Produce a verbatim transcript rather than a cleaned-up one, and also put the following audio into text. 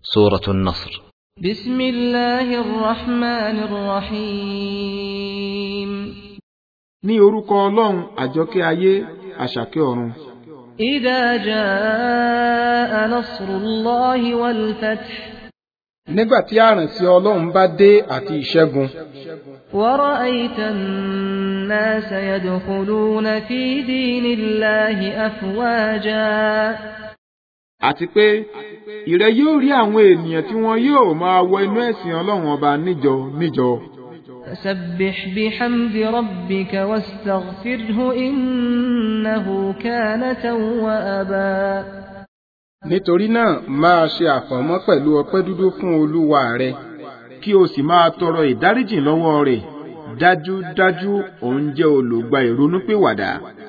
سورة النصر. بسم الله الرحمن الرحيم. ní orúkọ Ọlọ́run àjọkẹ́ ayé àṣàkẹ́ ọ̀run. إذا جاء نصر الله والفتح. nígbà tí àrànsí Ọlọ́run bá dé àti ìṣẹ́gun. ورأيت الناس يدخلون في دين الله أفواجا. àti pé ìrẹ yóò rí àwọn ènìyàn tí wọn yóò máa wọ inú ẹ̀sìn Ọlọ́run ọba níjọ níjọ. فسبح بحمد ربك واستغفره إنه كان توابا. nítorí náà máa ṣe àfọ̀mọ́ pẹ̀lú ọpẹ́ dúdú fún Olúwa rẹ kí o sì máa tọrọ ìdáríjìn lọ́wọ́ rẹ̀ dájúdájú òun jẹ́ olùgbà ìrònúpìwàdà.